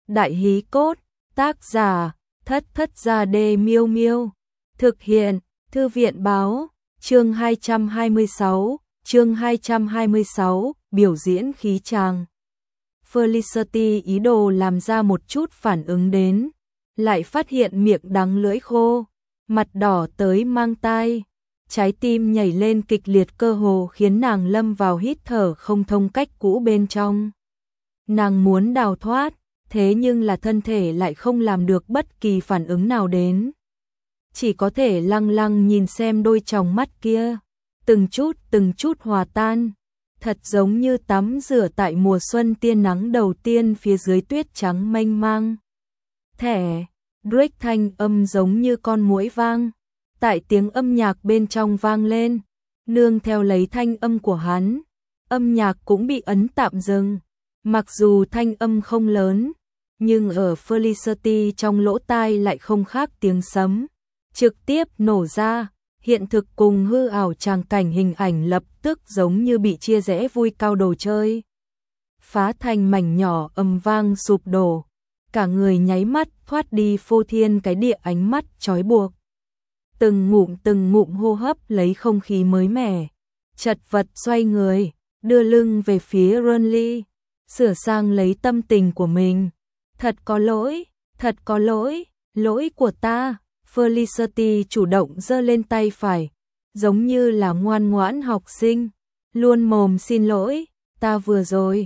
Đại hí cốt, tác giả, Thất Thất Gia Đê Miêu Miêu. Thực hiện, Thư viện báo, chương 226, biểu diễn khí tràng. Felicity ý đồ làm ra một chút phản ứng đến, lại phát hiện miệng đắng lưỡi khô, mặt đỏ tới mang tai, trái tim nhảy lên kịch liệt cơ hồ khiến nàng lâm vào hít thở không thông cách cũ bên trong. Nàng muốn đào thoát, thế nhưng là thân thể lại không làm được bất kỳ phản ứng nào đến. Chỉ có thể lăng lăng nhìn xem đôi tròng mắt kia, từng chút hòa tan, thật giống như tắm rửa tại mùa xuân tiên nắng đầu tiên phía dưới tuyết trắng mênh mang. Thẻ, Drake thanh âm giống như con muỗi vang, tại tiếng âm nhạc bên trong vang lên, nương theo lấy thanh âm của hắn, âm nhạc cũng bị ấn tạm dừng. Mặc dù thanh âm không lớn, nhưng ở Felicity trong lỗ tai lại không khác tiếng sấm, trực tiếp nổ ra, hiện thực cùng hư ảo tràng cảnh hình ảnh lập tức giống như bị chia rẽ vui cao đồ chơi. Phá thành mảnh nhỏ âm vang sụp đổ, cả người nháy mắt thoát đi phô thiên cái địa ánh mắt trói buộc. Từng ngụm hô hấp lấy không khí mới mẻ, chật vật xoay người, đưa lưng về phía Renly, sửa sang lấy tâm tình của mình. Thật có lỗi, lỗi của ta. Felicity chủ động giơ lên tay phải, giống như là ngoan ngoãn học sinh, luôn mồm xin lỗi, ta vừa rồi,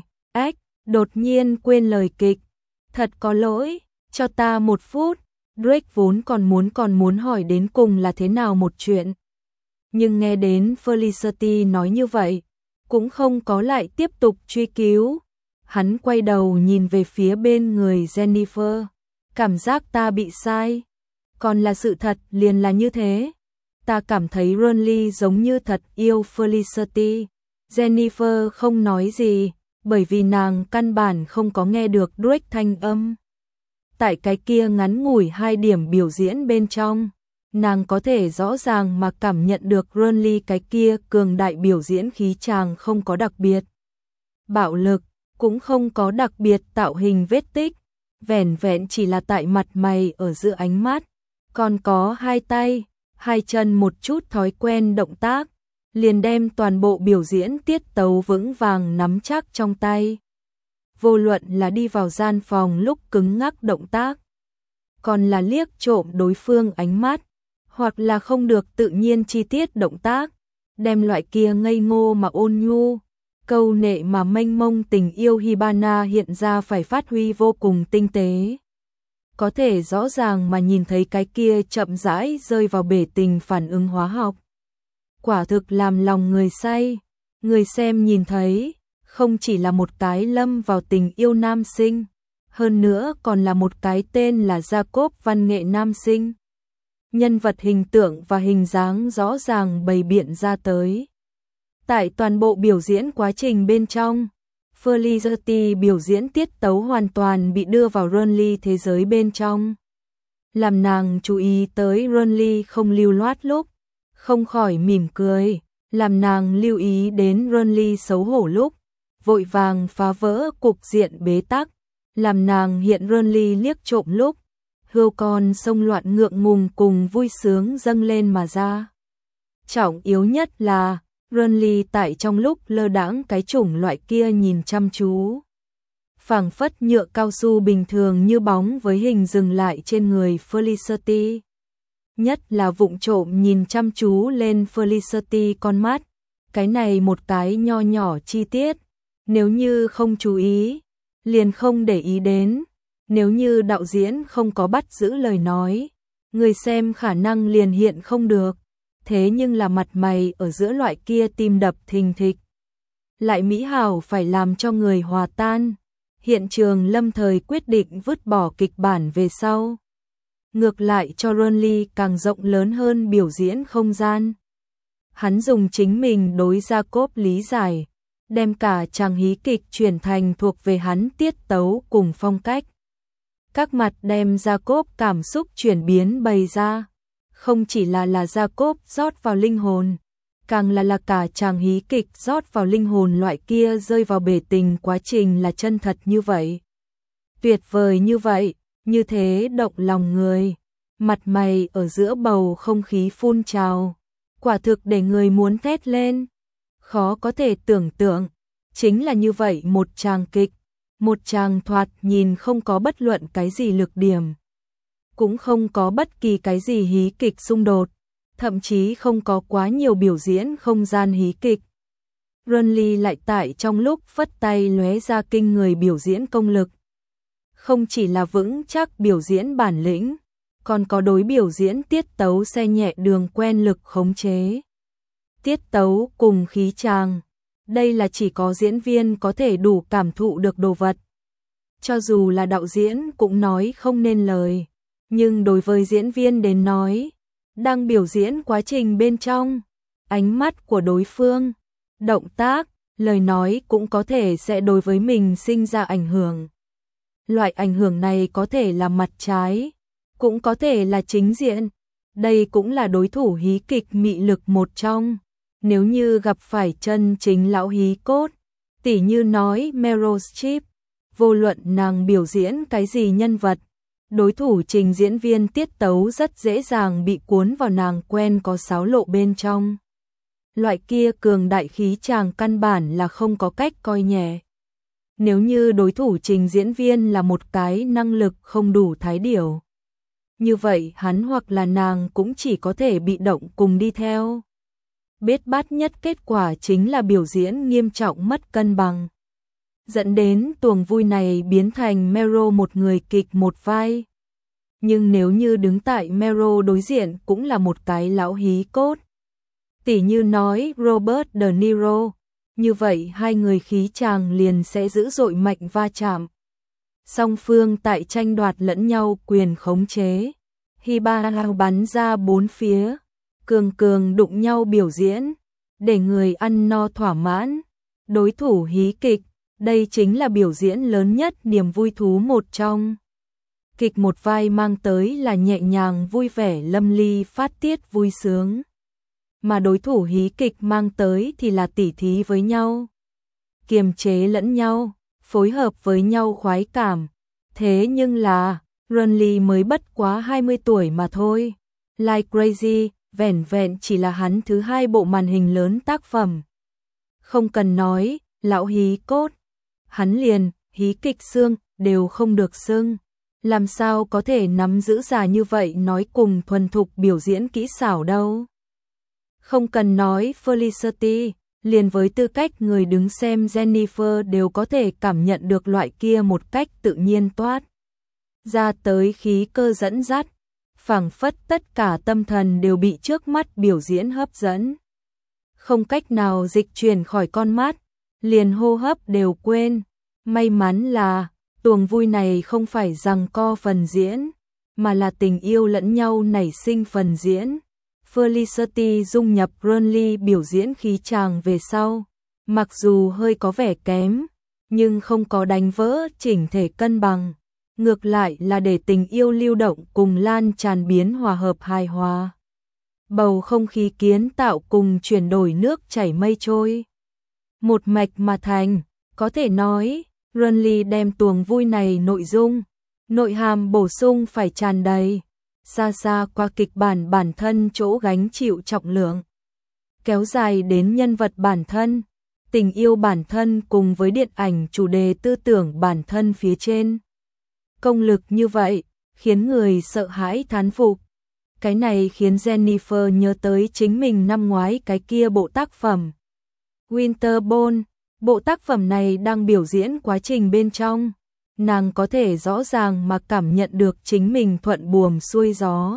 đột nhiên quên lời kịch. Thật có lỗi, cho ta 1 phút. Drake vốn còn muốn hỏi đến cùng là thế nào một chuyện. Nhưng nghe đến Felicity nói như vậy, cũng không có lại tiếp tục truy cứu. Hắn quay đầu nhìn về phía bên người Jennifer, cảm giác ta bị sai. Còn là sự thật liền là như thế. Ta cảm thấy Renly giống như thật yêu Felicity. Jennifer không nói gì, bởi vì nàng căn bản không có nghe được Drake thanh âm. Tại cái kia ngắn ngủi 2 điểm biểu diễn bên trong, nàng có thể rõ ràng mà cảm nhận được Renly cái kia cường đại biểu diễn khí tràng không có đặc biệt bạo lực, cũng không có đặc biệt tạo hình vết tích, vẻn vẹn chỉ là tại mặt mày ở giữa ánh mắt, còn có 2 tay, 2 chân một chút thói quen động tác, liền đem toàn bộ biểu diễn tiết tấu vững vàng nắm chắc trong tay. Vô luận là đi vào gian phòng lúc cứng ngắc động tác, còn là liếc trộm đối phương ánh mắt, hoặc là không được tự nhiên chi tiết động tác, đem loại kia ngây ngô mà ôn nhu, câu nệ mà mênh mông tình yêu Hibana hiện ra phải phát huy vô cùng tinh tế. Có thể rõ ràng mà nhìn thấy cái kia chậm rãi rơi vào bể tình phản ứng hóa học. Quả thực làm lòng người say, người xem nhìn thấy, không chỉ là một cái lâm vào tình yêu nam sinh, hơn nữa còn là một cái tên là Jacob văn nghệ nam sinh. Nhân vật hình tượng và hình dáng rõ ràng bày biện ra tới. Tại toàn bộ biểu diễn quá trình bên trong, Felicity biểu diễn tiết tấu hoàn toàn bị đưa vào Renly thế giới bên trong. Làm nàng chú ý tới Renly không lưu loát lúc, không khỏi mỉm cười, làm nàng lưu ý đến Renly xấu hổ lúc, vội vàng phá vỡ cục diện bế tắc, làm nàng hiện Renly liếc trộm lúc, hươu con sông loạn ngượng ngùng cùng vui sướng dâng lên mà ra. Trọng yếu nhất là Renly tại trong lúc lơ đãng cái chủng loại kia nhìn chăm chú, phảng phất nhựa cao su bình thường như bóng với hình dừng lại trên người Felicity. Nhất là vụng trộm nhìn chăm chú lên Felicity con mắt, cái này một cái nho nhỏ chi tiết, nếu như không chú ý, liền không để ý đến, nếu như đạo diễn không có bắt giữ lời nói, người xem khả năng liền hiện không được. Thế nhưng là mặt mày ở giữa loại kia tim đập thình thịch, lại mỹ hảo phải làm cho người hòa tan. Hiện trường lâm thời quyết định vứt bỏ kịch bản về sau, ngược lại cho Renly càng rộng lớn hơn biểu diễn không gian. Hắn dùng chính mình đối Jacob lý giải, đem cả chàng hí kịch chuyển thành thuộc về hắn tiết tấu cùng phong cách. Các mặt đem Jacob cảm xúc chuyển biến bày ra, không chỉ là Jacob rót vào linh hồn, càng là cả chàng hí kịch rót vào linh hồn loại kia rơi vào bể tình quá trình là chân thật như vậy. Tuyệt vời như vậy, như thế động lòng người. Mặt mày ở giữa bầu không khí phun trào, quả thực để người muốn thét lên. Khó có thể tưởng tượng, chính là như vậy một tràng kịch, một tràng thoạt nhìn không có bất luận cái gì lực điểm, cũng không có bất kỳ cái gì hí kịch xung đột, thậm chí không có quá nhiều biểu diễn không gian hí kịch. Renly lại tại trong lúc phất tay lóe ra kinh người biểu diễn công lực. Không chỉ là vững chắc biểu diễn bản lĩnh, còn có đối biểu diễn tiết tấu xe nhẹ đường quen lực khống chế. Tiết tấu cùng khí tràng, đây là chỉ có diễn viên có thể đủ cảm thụ được đồ vật. Cho dù là đạo diễn cũng nói không nên lời, nhưng đối với diễn viên đến nói, đang biểu diễn quá trình bên trong, ánh mắt của đối phương, động tác, lời nói cũng có thể sẽ đối với mình sinh ra ảnh hưởng. Loại ảnh hưởng này có thể là mặt trái, cũng có thể là chính diện. Đây cũng là đối thủ hí kịch mị lực một trong. Nếu như gặp phải chân chính lão hí cốt, tỉ như nói Meryl Streep, vô luận nàng biểu diễn cái gì nhân vật, đối thủ trình diễn viên tiết tấu rất dễ dàng bị cuốn vào nàng quen có xáo lộ bên trong. Loại kia cường đại khí tràng căn bản là không có cách coi nhẹ. Nếu như đối thủ trình diễn viên là một cái năng lực không đủ thái điểu, như vậy hắn hoặc là nàng cũng chỉ có thể bị động cùng đi theo. Bết bát nhất kết quả chính là biểu diễn nghiêm trọng mất cân bằng, dẫn đến tuồng vui này biến thành Meryl một người kịch một vai. Nhưng nếu như đứng tại Meryl đối diện cũng là một cái lão hí cốt, tỉ như nói Robert De Niro, như vậy hai người khí tràng liền sẽ dữ dội mạnh va chạm. Song phương tại tranh đoạt lẫn nhau quyền khống chế, Hiba bắn ra bốn phía, cường cường đụng nhau biểu diễn, để người ăn no thỏa mãn. Đối thủ hí kịch, đây chính là biểu diễn lớn nhất niềm vui thú một trong. Kịch một vai mang tới là nhẹ nhàng vui vẻ lâm ly phát tiết vui sướng, mà đối thủ hí kịch mang tới thì là tỉ thí với nhau, kiềm chế lẫn nhau, phối hợp với nhau khoái cảm. Thế nhưng là, Renly mới bất quá 20 tuổi mà thôi. Like Crazy, vẻn vẹn chỉ là hắn thứ hai bộ màn hình lớn tác phẩm. Không cần nói, lão hí cốt, hắn liền, hí kịch xương, đều không được xưng. Làm sao có thể nắm giữ già như vậy nói cùng thuần thục biểu diễn kỹ xảo đâu. Không cần nói Felicity, liền với tư cách người đứng xem Jennifer đều có thể cảm nhận được loại kia một cách tự nhiên toát ra tới khí cơ dẫn dắt, phảng phất tất cả tâm thần đều bị trước mắt biểu diễn hấp dẫn. Không cách nào dịch chuyển khỏi con mắt, liền hô hấp đều quên. May mắn là, tuồng vui này không phải giằng co phần diễn, mà là tình yêu lẫn nhau nảy sinh phần diễn. Felicity dung nhập Renly biểu diễn khí tràng về sau, mặc dù hơi có vẻ kém, nhưng không có đánh vỡ chỉnh thể cân bằng, ngược lại là để tình yêu lưu động cùng lan tràn biến hòa hợp hài hòa. Bầu không khí kiến tạo cùng chuyển đổi nước chảy mây trôi, một mạch mà thành, có thể nói, Renly đem tuồng vui này nội dung, nội hàm bổ sung phải tràn đầy, xa xa qua kịch bản bản thân chỗ gánh chịu trọng lượng, kéo dài đến nhân vật bản thân, tình yêu bản thân cùng với điện ảnh chủ đề tư tưởng bản thân phía trên. Công lực như vậy, khiến người sợ hãi thán phục. Cái này khiến Jennifer nhớ tới chính mình năm ngoái cái kia bộ tác phẩm Winterborn. Bộ tác phẩm này đang biểu diễn quá trình bên trong, nàng có thể rõ ràng mà cảm nhận được chính mình thuận buồm xuôi gió.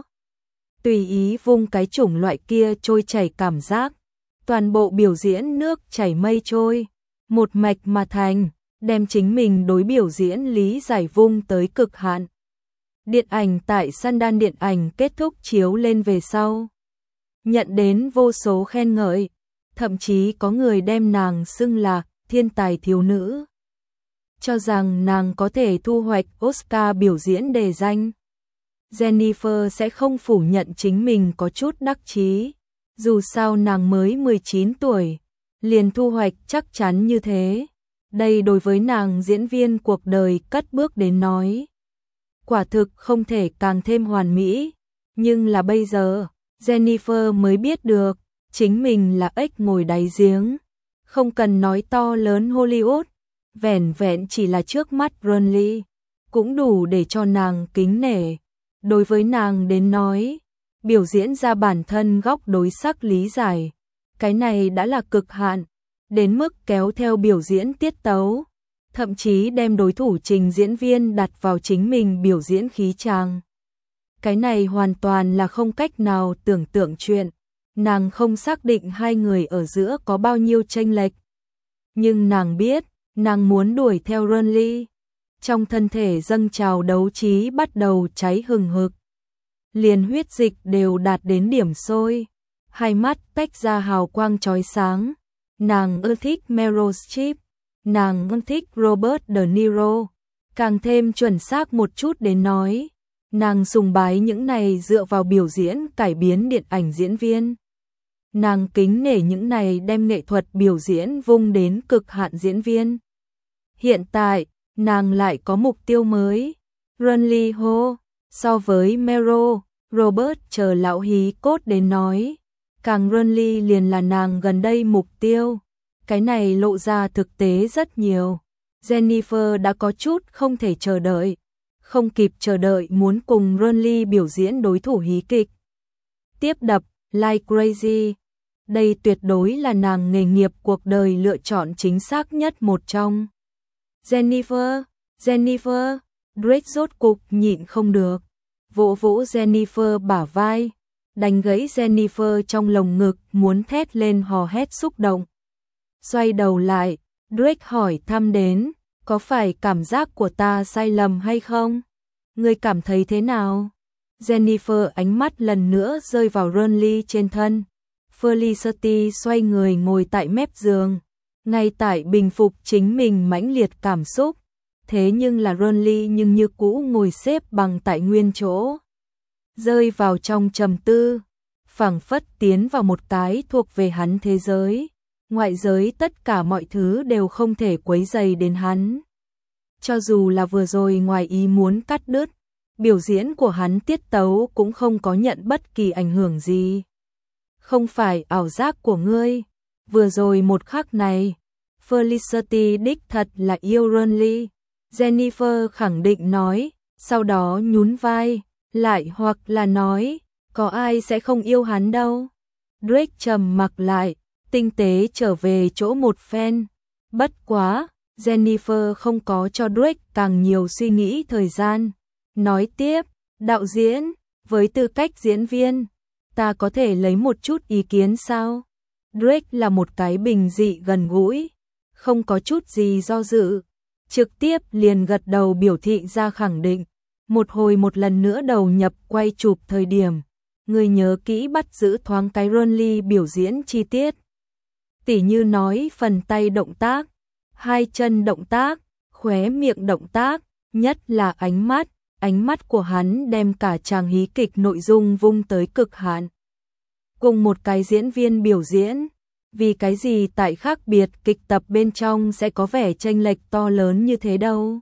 Tùy ý vung cái chủng loại kia trôi chảy cảm giác, toàn bộ biểu diễn nước chảy mây trôi, một mạch mà thành, đem chính mình đối biểu diễn lý giải vung tới cực hạn. Điện ảnh tại Sundance điện ảnh kết thúc chiếu lên về sau, nhận đến vô số khen ngợi, thậm chí có người đem nàng xưng là thiên tài thiếu nữ, cho rằng nàng có thể thu hoạch Oscar biểu diễn đề danh. Jennifer sẽ không phủ nhận chính mình có chút đắc chí, dù sao nàng mới 19 tuổi, liền thu hoạch chắc chắn như thế. Đây đối với nàng diễn viên cuộc đời cất bước đến nói. Quả thực không thể càng thêm hoàn mỹ, nhưng là bây giờ, Jennifer mới biết được, chính mình là ếch ngồi đáy giếng. Không cần nói to lớn Hollywood, vẻn vẹn chỉ là trước mắt Burnley, cũng đủ để cho nàng kính nể. Đối với nàng đến nói, biểu diễn ra bản thân góc đối sắc lý giải, cái này đã là cực hạn, đến mức kéo theo biểu diễn tiết tấu, thậm chí đem đối thủ trình diễn viên đặt vào chính mình biểu diễn khí chàng. Cái này hoàn toàn là không cách nào tưởng tượng chuyện, nàng không xác định hai người ở giữa có bao nhiêu chênh lệch. Nhưng nàng biết, nàng muốn đuổi theo Burnley. Trong thân thể dâng trào đấu trí bắt đầu cháy hừng hực. Liền huyết dịch đều đạt đến điểm sôi, hai mắt tách ra hào quang chói sáng. Nàng ưa thích Meryl Streep, nàng ưa thích Robert De Niro, càng thêm chuẩn xác một chút đến nói, nàng sùng bái những này dựa vào biểu diễn cải biến điện ảnh diễn viên. Nàng kính nể những này đem nghệ thuật biểu diễn vung đến cực hạn diễn viên. Hiện tại, nàng lại có mục tiêu mới. Burnley hô, so với Meryl, Robert chờ lão hí cốt đến nói, càng Burnley liền là nàng gần đây mục tiêu. Cái này lộ ra thực tế rất nhiều. Jennifer đã có chút không thể chờ đợi, không kịp chờ đợi muốn cùng Burnley biểu diễn đối thủ hí kịch. Tiếp đập, Like Crazy. Đây tuyệt đối là nàng nghề nghiệp cuộc đời lựa chọn chính xác nhất một trong. Jennifer, Drake rốt cục nhịn không được, vỗ vỗ Jennifer bả vai, đánh gãy Jennifer trong lồng ngực muốn thét lên hò hét xúc động. Xoay đầu lại, Drake hỏi thăm đến, có phải cảm giác của ta sai lầm hay không? Ngươi cảm thấy thế nào? Jennifer ánh mắt lần nữa rơi vào Burnley trên thân. Felicity xoay người ngồi tại mép giường, ngay tại bình phục chính mình mãnh liệt cảm xúc. Thế nhưng là Burnley nhưng như cũ ngồi xếp bằng tại nguyên chỗ, rơi vào trong trầm tư, phảng phất tiến vào một cái thuộc về hắn thế giới. Ngoại giới tất cả mọi thứ đều không thể quấy rầy đến hắn. Cho dù là vừa rồi ngoài ý muốn cắt đứt, biểu diễn của hắn tiết tấu cũng không có nhận bất kỳ ảnh hưởng gì. Không phải ảo giác của ngươi, vừa rồi một khắc này, Felicity đích thật là yêu Burnley. Jennifer khẳng định nói, sau đó nhún vai, lại hoặc là nói, có ai sẽ không yêu hắn đâu. Drake trầm mặc lại, tinh tế trở về chỗ một phen. Bất quá, Jennifer không có cho Drake càng nhiều suy nghĩ thời gian. Nói tiếp, đạo diễn, với tư cách diễn viên, ta có thể lấy một chút ý kiến sao? Drake là một cái bình dị gần gũi, không có chút gì do dự, trực tiếp liền gật đầu biểu thị ra khẳng định. Một hồi một lần nữa đầu nhập quay chụp thời điểm, người nhớ kỹ bắt giữ thoáng cái Burnley biểu diễn chi tiết. Tỉ như nói phần tay động tác, hai chân động tác, khóe miệng động tác, nhất là ánh mắt của hắn đem cả chàng hí kịch nội dung vung tới cực hạn. Cùng một cái diễn viên biểu diễn, vì cái gì tại khác biệt kịch tập bên trong sẽ có vẻ chênh lệch to lớn như thế đâu.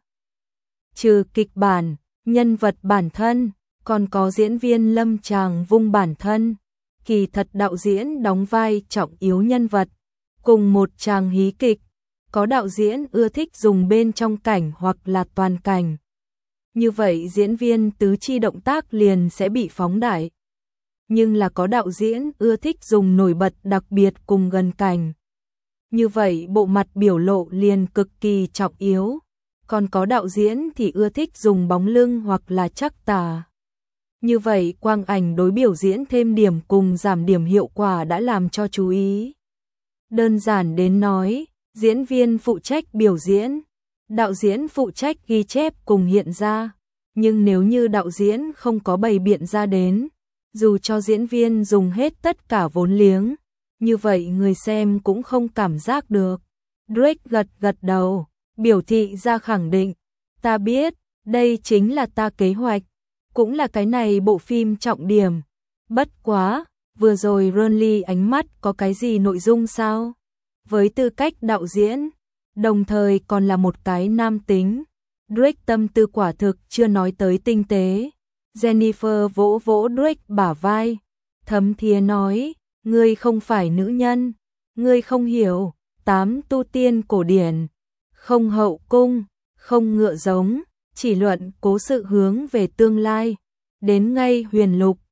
Trừ kịch bản, nhân vật bản thân, còn có diễn viên lâm tràng vung bản thân. Kỳ thật đạo diễn đóng vai trọng yếu nhân vật. Cùng một chàng hí kịch, có đạo diễn ưa thích dùng bên trong cảnh hoặc là toàn cảnh. Như vậy diễn viên tứ chi động tác liền sẽ bị phóng đại. Nhưng là có đạo diễn ưa thích dùng nổi bật đặc biệt cùng gần cảnh. Như vậy bộ mặt biểu lộ liền cực kỳ trọng yếu. Còn có đạo diễn thì ưa thích dùng bóng lưng hoặc là trắc tà. Như vậy quang ảnh đối biểu diễn thêm điểm cùng giảm điểm hiệu quả đã làm cho chú ý. Đơn giản đến nói, diễn viên phụ trách biểu diễn, đạo diễn phụ trách ghi chép cùng hiện ra. Nhưng nếu như đạo diễn không có bày biện ra đến, dù cho diễn viên dùng hết tất cả vốn liếng, như vậy người xem cũng không cảm giác được. Drake gật đầu, biểu thị ra khẳng định, ta biết, đây chính là ta kế hoạch, cũng là cái này bộ phim trọng điểm. Bất quá, vừa rồi Burnley ánh mắt có cái gì nội dung sao? Với tư cách đạo diễn, đồng thời còn là một cái nam tính. Drake tâm tư quả thực chưa nói tới tinh tế. Jennifer vỗ vỗ Drake bả vai, thấm thía nói, ngươi không phải nữ nhân, ngươi không hiểu, 8 tu tiên cổ điển, không hậu cung, không ngựa giống, chỉ luận cố sự hướng về tương lai, đến ngay huyền lục,